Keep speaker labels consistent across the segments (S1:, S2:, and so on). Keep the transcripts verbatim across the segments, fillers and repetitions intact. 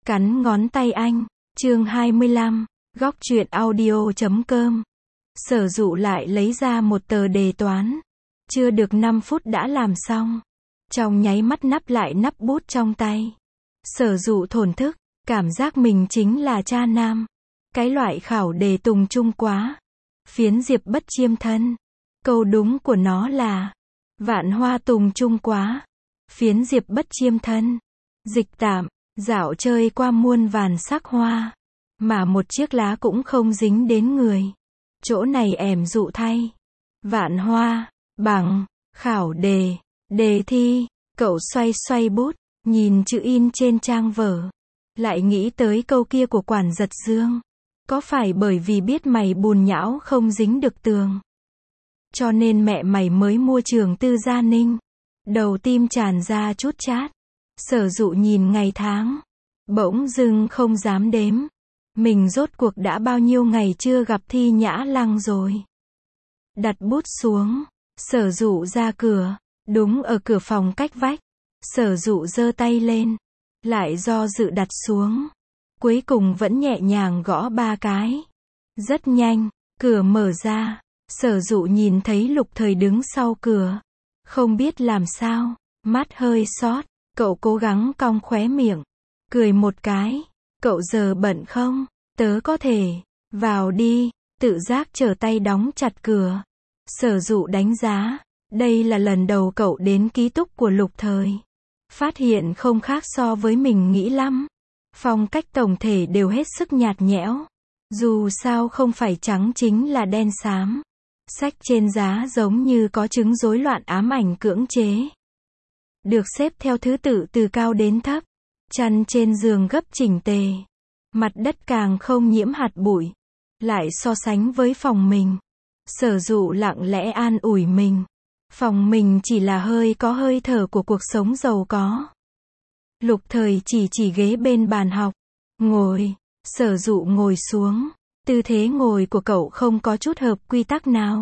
S1: Cắn ngón tay anh, chương hai mươi lăm, góc truyện audio chấm com. Sở Dụ lại lấy ra một tờ đề toán. Chưa được năm phút đã làm xong. Trong nháy mắt nắp lại nắp bút trong tay. Sở Dụ thổn thức, cảm giác mình chính là cha nam. Cái loại khảo đề tùng trung quá. Phiến diệp bất chiêm thân. Câu đúng của nó là vạn hoa tùng trung quá. Phiến diệp bất chiêm thân. Dịch tạm, dạo chơi qua muôn vàn sắc hoa. Mà một chiếc lá cũng không dính đến người. Chỗ này ẻm dụ thay. Vạn hoa, bằng, khảo đề, đề thi. Cậu xoay xoay bút, nhìn chữ in trên trang vở. Lại nghĩ tới câu kia của Quản Giật Dương. Có phải bởi vì biết mày bùn nhão không dính được tường, cho nên mẹ mày mới mua trường tư gia Ninh? Đầu tim tràn ra chút chát. Sở Dụ nhìn ngày tháng, bỗng dưng không dám đếm. Mình rốt cuộc đã bao nhiêu ngày chưa gặp Thi Nhã Lăng rồi. Đặt bút xuống, Sở Dụ ra cửa. Đúng ở cửa phòng cách vách. Sở Dụ giơ tay lên, lại do dự đặt xuống. Cuối cùng vẫn nhẹ nhàng gõ ba cái. Rất nhanh, cửa mở ra. Sở Dụ nhìn thấy Lục Thời đứng sau cửa. Không biết làm sao, mắt hơi xót. Cậu cố gắng cong khóe miệng, cười một cái. Cậu giờ bận không? Tớ có thể vào đi. Tự giác trở tay đóng chặt cửa. Sở Dụ đánh giá, đây là lần đầu cậu đến ký túc của Lục Thời. Phát hiện không khác so với mình nghĩ lắm. Phong cách tổng thể đều hết sức nhạt nhẽo. Dù sao không phải trắng chính là đen xám. Sách trên giá giống như có chứng rối loạn ám ảnh cưỡng chế. Được xếp theo thứ tự từ cao đến thấp. Chăn trên giường gấp chỉnh tề. Mặt đất càng không nhiễm hạt bụi. Lại so sánh với phòng mình. Sở Dụ lặng lẽ an ủi mình. Phòng mình chỉ là hơi có hơi thở của cuộc sống giàu có. Lục Thời chỉ chỉ ghế bên bàn học. Ngồi. Sở Dụ ngồi xuống. Tư thế ngồi của cậu không có chút hợp quy tắc nào.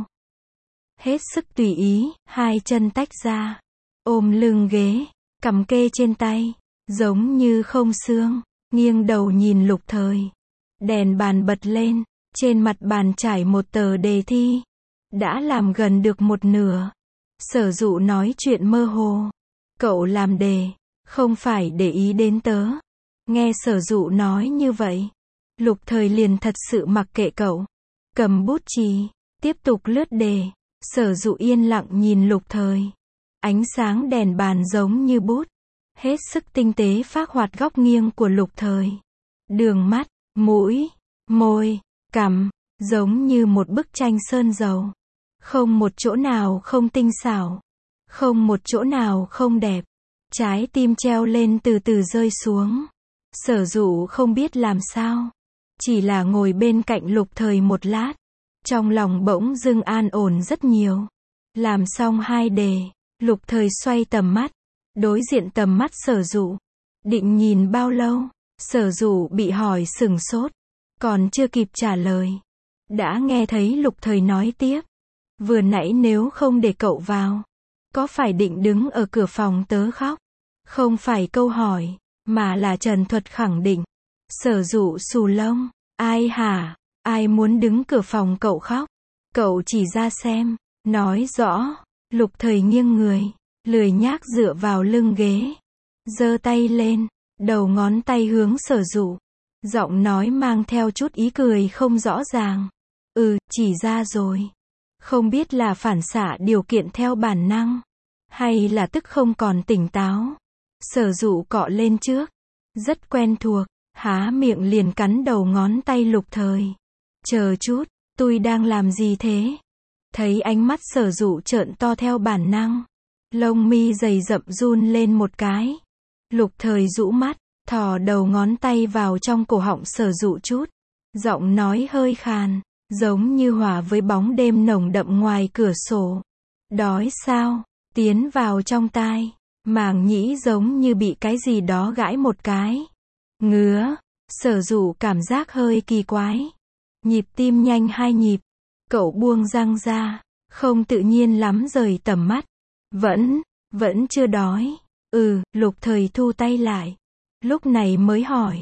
S1: Hết sức tùy ý, hai chân tách ra. Ôm lưng ghế, cằm kê trên tay. Giống như không xương. Nghiêng đầu nhìn Lục Thời. Đèn bàn bật lên. Trên mặt bàn trải một tờ đề thi. Đã làm gần được một nửa. Sở Dụ nói chuyện mơ hồ. Cậu làm đề, không phải để ý đến tớ. Nghe Sở Dụ nói như vậy, Lục Thời liền thật sự mặc kệ cậu. Cầm bút chì, tiếp tục lướt đề. Sở Dụ yên lặng nhìn Lục Thời. Ánh sáng đèn bàn giống như bút. Hết sức tinh tế phác hoạt góc nghiêng của Lục Thời. Đường mắt, mũi, môi, cằm, giống như một bức tranh sơn dầu. Không một chỗ nào không tinh xảo. Không một chỗ nào không đẹp. Trái tim treo lên từ từ rơi xuống. Sở Dụ không biết làm sao. Chỉ là ngồi bên cạnh Lục Thời một lát. Trong lòng bỗng dưng an ổn rất nhiều. Làm xong hai đề. Lục Thời xoay tầm mắt. Đối diện tầm mắt Sở Dụ. Định nhìn bao lâu? Sở Dụ bị hỏi sửng sốt. Còn chưa kịp trả lời. Đã nghe thấy Lục Thời nói tiếp. Vừa nãy nếu không để cậu vào, có phải định đứng ở cửa phòng tớ khóc? Không phải câu hỏi, mà là trần thuật khẳng định. Sở Dụ xù lông. Ai hả? Ai muốn đứng cửa phòng cậu khóc? Cậu chỉ ra xem. Nói rõ. Lục Thời nghiêng người, lười nhác dựa vào lưng ghế. Giơ tay lên, đầu ngón tay hướng Sở Dụ. Giọng nói mang theo chút ý cười không rõ ràng. Ừ, chỉ ra rồi. Không biết là phản xạ điều kiện theo bản năng, hay là tức không còn tỉnh táo. Sở Dụ cọ lên trước. Rất quen thuộc, há miệng liền cắn đầu ngón tay Lục Thời. Chờ chút, tôi đang làm gì thế? Thấy ánh mắt Sở Dụ trợn to theo bản năng. Lông mi dày rậm run lên một cái. Lục Thời rũ mắt, thò đầu ngón tay vào trong cổ họng Sở Dụ chút. Giọng nói hơi khàn, giống như hòa với bóng đêm nồng đậm ngoài cửa sổ. Đói sao? Tiến vào trong tai. Màng nhĩ giống như bị cái gì đó gãi một cái. Ngứa. Sở Dụ cảm giác hơi kỳ quái. Nhịp tim nhanh hai nhịp. Cậu buông răng ra. Không tự nhiên lắm rời tầm mắt. Vẫn, vẫn chưa đói. Ừ, Lục Thời thu tay lại. Lúc này mới hỏi.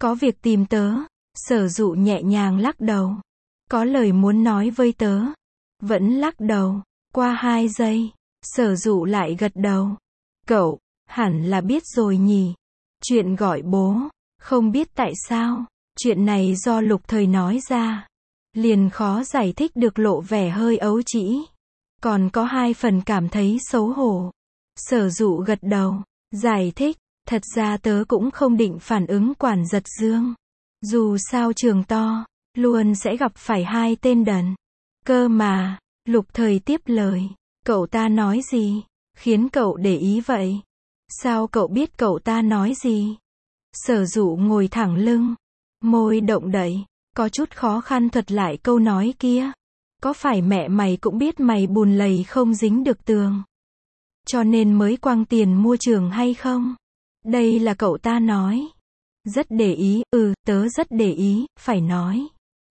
S1: Có việc tìm tớ. Sở dụ nhẹ nhàng lắc đầu. Có lời muốn nói với tớ. Vẫn lắc đầu. Qua hai giây, sở dụ lại gật đầu. Cậu, hẳn là biết rồi nhỉ. Chuyện gọi bố, không biết tại sao, chuyện này do Lục Thời nói ra. Liền khó giải thích được, lộ vẻ hơi ấu trĩ. Còn có hai phần cảm thấy xấu hổ. Sở dụ gật đầu, giải thích, thật ra tớ cũng không định phản ứng Quản Giật Dương. Dù sao trường to, luôn sẽ gặp phải hai tên đần. Cơ mà, Lục Thời tiếp lời, cậu ta nói gì, khiến cậu để ý vậy? Sao cậu biết cậu ta nói gì? Sở dụ ngồi thẳng lưng, môi động đậy, có chút khó khăn thuật lại câu nói kia. Có phải mẹ mày cũng biết mày bùn lầy không dính được tường, cho nên mới quăng tiền mua trường hay không? Đây là cậu ta nói. Rất để ý, ừ, tớ rất để ý, phải nói.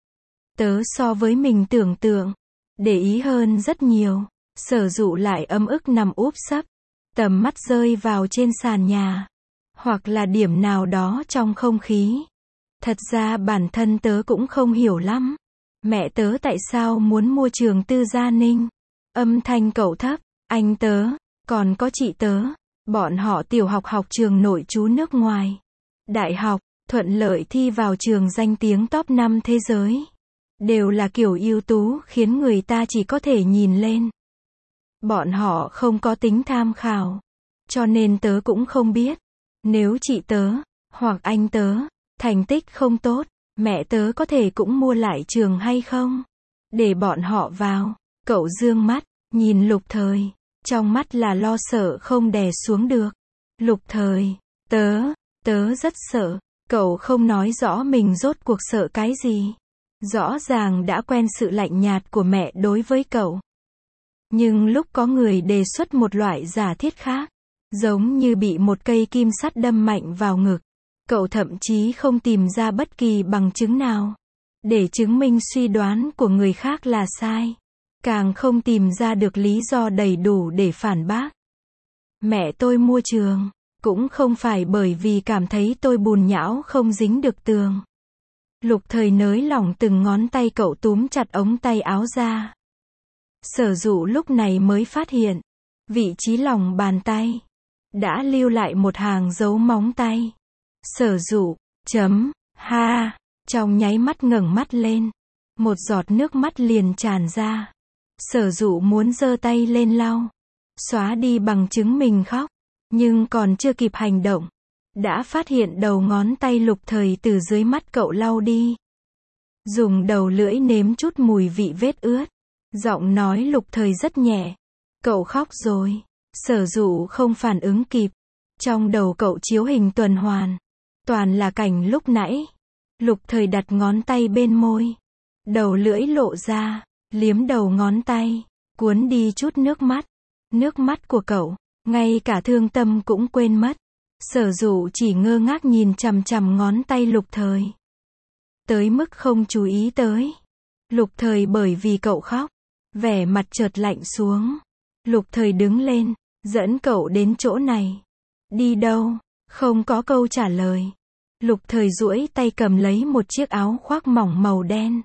S1: Tớ so với mình tưởng tượng, để ý hơn rất nhiều. Sở dụ lại ấm ức nằm úp sấp, tầm mắt rơi vào trên sàn nhà, hoặc là điểm nào đó trong không khí. Thật ra bản thân tớ cũng không hiểu lắm. Mẹ tớ tại sao muốn mua trường tư Gia Ninh? Âm thanh cậu thấp, anh tớ, còn có chị tớ, bọn họ tiểu học học trường nội trú nước ngoài. Đại học, thuận lợi thi vào trường danh tiếng top năm thế giới. Đều là kiểu ưu tú khiến người ta chỉ có thể nhìn lên. Bọn họ không có tính tham khảo. Cho nên tớ cũng không biết. Nếu chị tớ, hoặc anh tớ, thành tích không tốt, mẹ tớ có thể cũng mua lại trường hay không? Để bọn họ vào. Cậu dương mắt, nhìn Lục Thời. Trong mắt là lo sợ không đè xuống được. Lục Thời, tớ, tớ rất sợ. Cậu không nói rõ mình rốt cuộc sợ cái gì. Rõ ràng đã quen sự lạnh nhạt của mẹ đối với cậu. Nhưng lúc có người đề xuất một loại giả thiết khác, giống như bị một cây kim sắt đâm mạnh vào ngực, cậu thậm chí không tìm ra bất kỳ bằng chứng nào để chứng minh suy đoán của người khác là sai. Càng không tìm ra được lý do đầy đủ để phản bác. Mẹ tôi mua trường, cũng không phải bởi vì cảm thấy tôi bùn nhão không dính được tường. Lục Thời nới lỏng từng ngón tay cậu túm chặt ống tay áo ra. Sở dụ lúc này mới phát hiện, vị trí lòng bàn tay đã lưu lại một hàng dấu móng tay. Sở dụ, chấm, ha, trong nháy mắt ngẩng mắt lên, một giọt nước mắt liền tràn ra. Sở dụ muốn giơ tay lên lau, xóa đi bằng chứng mình khóc, nhưng còn chưa kịp hành động, đã phát hiện đầu ngón tay Lục Thời từ dưới mắt cậu lau đi. Dùng đầu lưỡi nếm chút mùi vị vết ướt. Giọng nói Lục Thời rất nhẹ. Cậu khóc rồi. Sở dụ không phản ứng kịp. Trong đầu cậu chiếu hình tuần hoàn. Toàn là cảnh lúc nãy. Lục Thời đặt ngón tay bên môi. Đầu lưỡi lộ ra. Liếm đầu ngón tay. Cuốn đi chút nước mắt. Nước mắt của cậu. Ngay cả thương tâm cũng quên mất. Sở dụ chỉ ngơ ngác nhìn chằm chằm ngón tay Lục Thời. Tới mức không chú ý tới. Lục Thời bởi vì cậu khóc, vẻ mặt chợt lạnh xuống. Lục Thời đứng lên, dẫn cậu đến chỗ này. Đi đâu? Không có câu trả lời. Lục Thời duỗi tay cầm lấy một chiếc áo khoác mỏng màu đen.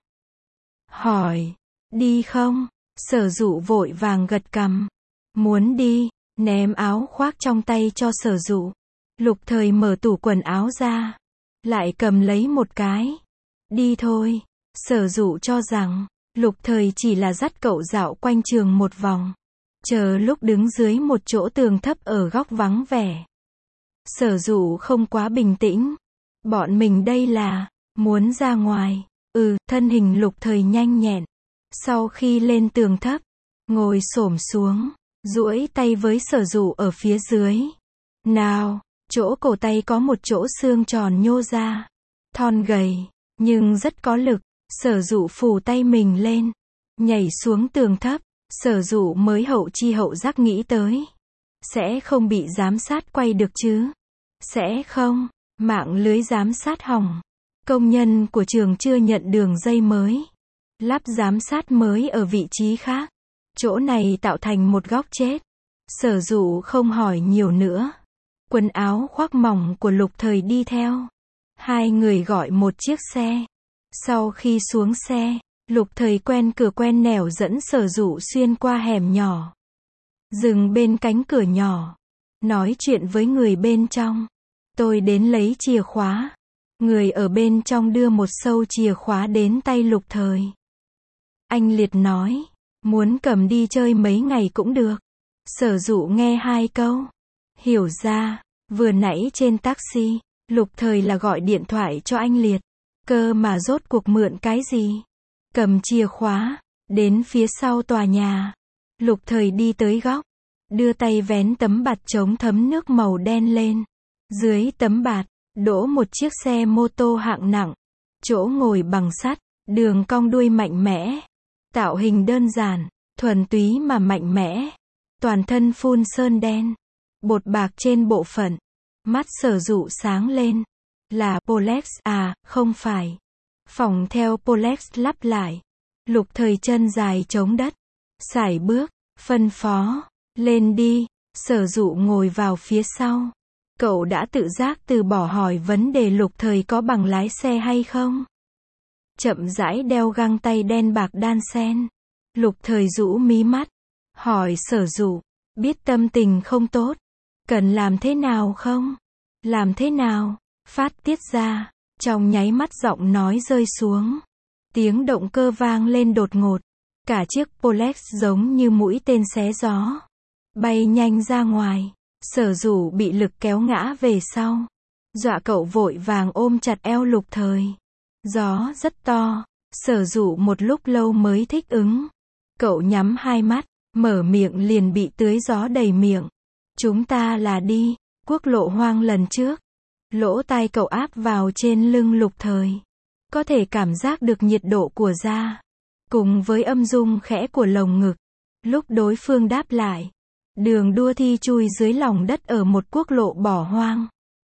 S1: Hỏi, đi không? Sở dụ vội vàng gật cằm. Muốn đi, ném áo khoác trong tay cho sở dụ. Lục Thời mở tủ quần áo ra, lại cầm lấy một cái. Đi thôi. Sở dụ cho rằng, Lục Thời chỉ là dắt cậu dạo quanh trường một vòng. Chờ lúc đứng dưới một chỗ tường thấp ở góc vắng vẻ. Sở dụ không quá bình tĩnh. Bọn mình đây là, muốn ra ngoài. Ừ, thân hình Lục Thời nhanh nhẹn. Sau khi lên tường thấp, ngồi xổm xuống, duỗi tay với sở dụ ở phía dưới. Nào, chỗ cổ tay có một chỗ xương tròn nhô ra. Thon gầy, nhưng rất có lực. Sở dụ phủ tay mình lên, nhảy xuống tường thấp. Sở dụ mới hậu chi hậu giác nghĩ tới, sẽ không bị giám sát quay được chứ? Sẽ không, mạng lưới giám sát hỏng. Công nhân của trường chưa nhận đường dây mới, lắp giám sát mới ở vị trí khác. Chỗ này tạo thành một góc chết. Sở dụ không hỏi nhiều nữa. Quần áo khoác mỏng của Lục Thời đi theo. Hai người gọi một chiếc xe. Sau khi xuống xe, Lục Thời quen cửa quen nẻo dẫn Sở Dụ xuyên qua hẻm nhỏ. Dừng bên cánh cửa nhỏ. Nói chuyện với người bên trong. Tôi đến lấy chìa khóa. Người ở bên trong đưa một sâu chìa khóa đến tay Lục Thời. Anh Liệt nói, muốn cầm đi chơi mấy ngày cũng được. Sở Dụ nghe hai câu. Hiểu ra, vừa nãy trên taxi, Lục Thời là gọi điện thoại cho anh Liệt. Cơ mà rốt cuộc mượn cái gì? Cầm chìa khóa, đến phía sau tòa nhà. Lục Thời đi tới góc, đưa tay vén tấm bạt chống thấm nước màu đen lên. Dưới tấm bạt, đỗ một chiếc xe mô tô hạng nặng. Chỗ ngồi bằng sắt, đường cong đuôi mạnh mẽ. Tạo hình đơn giản, thuần túy mà mạnh mẽ. Toàn thân phun sơn đen. Bột bạc trên bộ phận. Mắt Sở Dụ sáng lên. Là Polex à, không phải. Phòng theo Polex lắp lại. Lục Thời chân dài chống đất. Sải bước, phân phó. Lên đi. Sở Dụ ngồi vào phía sau. Cậu đã tự giác từ bỏ hỏi vấn đề Lục Thời có bằng lái xe hay không. Chậm rãi đeo găng tay đen bạc đan xen. Lục Thời rũ mí mắt. Hỏi Sở Dụ. Biết tâm tình không tốt. Cần làm thế nào không? Làm thế nào? Phát tiết ra. Trong nháy mắt giọng nói rơi xuống. Tiếng động cơ vang lên đột ngột. Cả chiếc Polex giống như mũi tên xé gió. Bay nhanh ra ngoài. Sở Dụ bị lực kéo ngã về sau. Dọa cậu vội vàng ôm chặt eo Lục Thời. Gió rất to. Sở Dụ một lúc lâu mới thích ứng. Cậu nhắm hai mắt. Mở miệng liền bị tưới gió đầy miệng. Chúng ta là đi. Quốc lộ hoang lần trước. Lỗ tai cậu áp vào trên lưng Lục Thời. Có thể cảm giác được nhiệt độ của da. Cùng với âm dung khẽ của lồng ngực. Lúc đối phương đáp lại. Đường đua thi chui dưới lòng đất ở một quốc lộ bỏ hoang.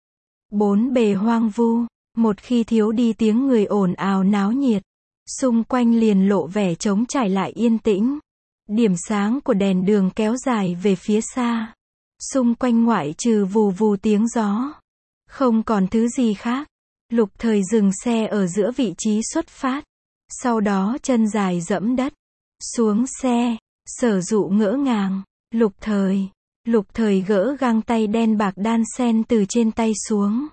S1: Bốn bề hoang vu. Một khi thiếu đi tiếng người ồn ào náo nhiệt. Xung quanh liền lộ vẻ trống trải lại yên tĩnh. Điểm sáng của đèn đường kéo dài về phía xa. Xung quanh ngoại trừ vù vù tiếng gió. Không còn thứ gì khác. Lục Thời dừng xe ở giữa vị trí xuất phát. Sau đó chân dài dẫm đất. Xuống xe. Sở Dụ ngỡ ngàng. Lục Thời. Lục Thời gỡ găng tay đen bạc đan xen từ trên tay xuống.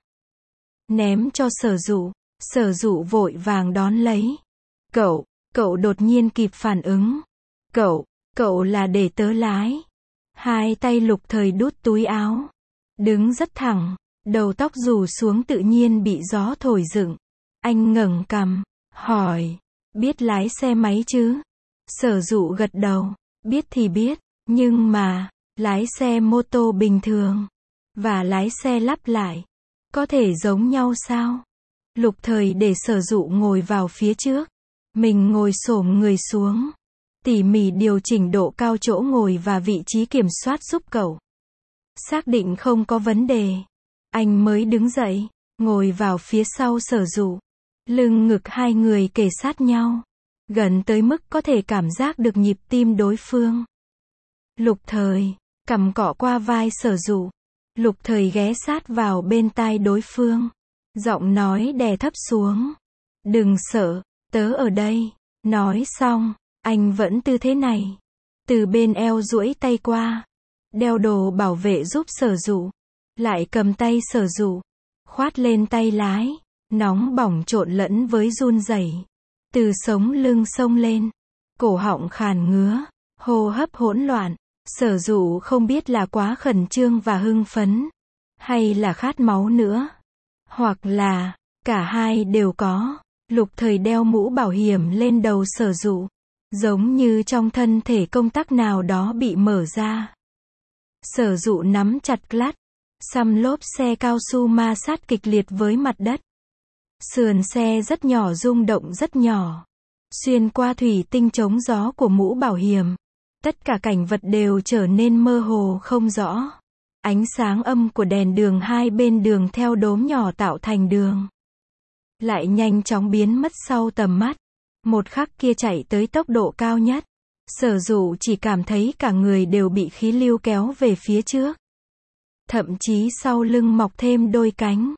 S1: Ném cho Sở Dụ. Sở Dụ vội vàng đón lấy. Cậu. Cậu đột nhiên kịp phản ứng. Cậu. Cậu là để tớ lái. Hai tay Lục Thời đút túi áo. Đứng rất thẳng. Đầu tóc rủ xuống tự nhiên bị gió thổi dựng. Anh ngẩng cằm. Hỏi. Biết lái xe máy chứ? Sở Dụ gật đầu. Biết thì biết. Nhưng mà. Lái xe mô tô bình thường. Và lái xe lắp lại. Có thể giống nhau sao? Lục Thời để Sở Dụ ngồi vào phía trước. Mình ngồi xổm người xuống. Tỉ mỉ điều chỉnh độ cao chỗ ngồi và vị trí kiểm soát giúp cậu. Xác định không có vấn đề. Anh mới đứng dậy, ngồi vào phía sau Sở Dụ. Lưng ngực hai người kề sát nhau. Gần tới mức có thể cảm giác được nhịp tim đối phương. Lục Thời, cằm cọ qua vai Sở Dụ. Lục Thời ghé sát vào bên tai đối phương. Giọng nói đè thấp xuống. Đừng sợ, tớ ở đây. Nói xong, anh vẫn tư thế này. Từ bên eo duỗi tay qua. Đeo đồ bảo vệ giúp Sở Dụ. Lại cầm tay Sở Dụ. Khoát lên tay lái. Nóng bỏng trộn lẫn với run rẩy. Từ sống lưng xông lên. Cổ họng khàn ngứa. Hô hấp hỗn loạn. Sở Dụ không biết là quá khẩn trương và hưng phấn. Hay là khát máu nữa. Hoặc là, cả hai đều có. Lục Thời đeo mũ bảo hiểm lên đầu Sở Dụ. Giống như trong thân thể công tắc nào đó bị mở ra. Sở Dụ nắm chặt clutch. Xăm lốp xe cao su ma sát kịch liệt với mặt đất. Sườn xe rất nhỏ rung động rất nhỏ. Xuyên qua thủy tinh chống gió của mũ bảo hiểm. Tất cả cảnh vật đều trở nên mơ hồ không rõ. Ánh sáng âm của đèn đường hai bên đường theo đốm nhỏ tạo thành đường. Lại nhanh chóng biến mất sau tầm mắt. Một khắc kia chạy tới tốc độ cao nhất. Sở Dụ chỉ cảm thấy cả người đều bị khí lưu kéo về phía trước. Thậm chí sau lưng mọc thêm đôi cánh.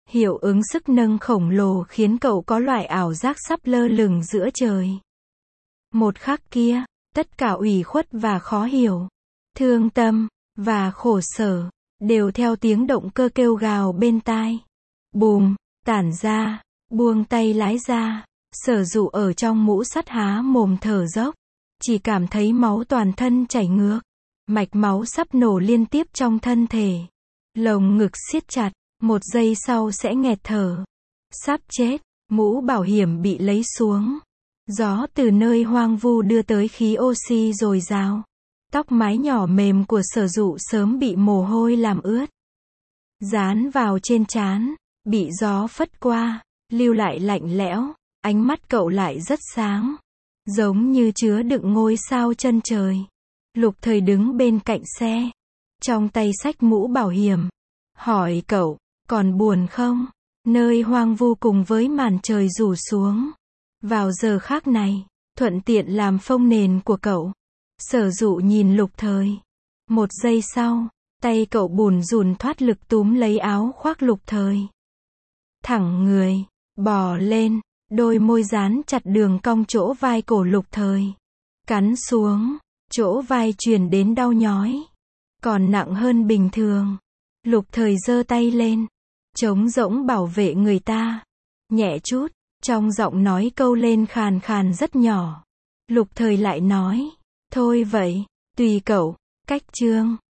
S1: Hiệu ứng sức nâng khổng lồ khiến cậu có loại ảo giác sắp lơ lửng giữa trời. Một khắc kia, tất cả ủy khuất và khó hiểu, thương tâm, và khổ sở, đều theo tiếng động cơ kêu gào bên tai. Bùm, tản ra, buông tay lái ra, Sở Dụ ở trong mũ sắt há mồm thở dốc. Chỉ cảm thấy máu toàn thân chảy ngược. Mạch máu sắp nổ liên tiếp trong thân thể. Lồng ngực siết chặt, một giây sau sẽ nghẹt thở. Sắp chết, mũ bảo hiểm bị lấy xuống. Gió từ nơi hoang vu đưa tới khí oxy dồi dào. Tóc mái nhỏ mềm của Sở Dụ sớm bị mồ hôi làm ướt. Dán vào trên trán, bị gió phất qua, lưu lại lạnh lẽo. Ánh mắt cậu lại rất sáng, giống như chứa đựng ngôi sao chân trời. Lục Thời đứng bên cạnh xe, trong tay xách mũ bảo hiểm, hỏi cậu, còn buồn không? Nơi hoang vu cùng với màn trời rủ xuống. Vào giờ khác này, thuận tiện làm phông nền của cậu. Sở Dụ nhìn Lục Thời. Một giây sau, tay cậu bùn rùn thoát lực túm lấy áo khoác Lục Thời. Thẳng người, bò lên, đôi môi dán chặt đường cong chỗ vai cổ Lục Thời. Cắn xuống, chỗ vai truyền đến đau nhói. Còn nặng hơn bình thường. Lục Thời giơ tay lên, trống rỗng bảo vệ người ta. Nhẹ chút, trong giọng nói câu lên khàn khàn rất nhỏ. Lục Thời lại nói, thôi vậy, tùy cậu, cách chương.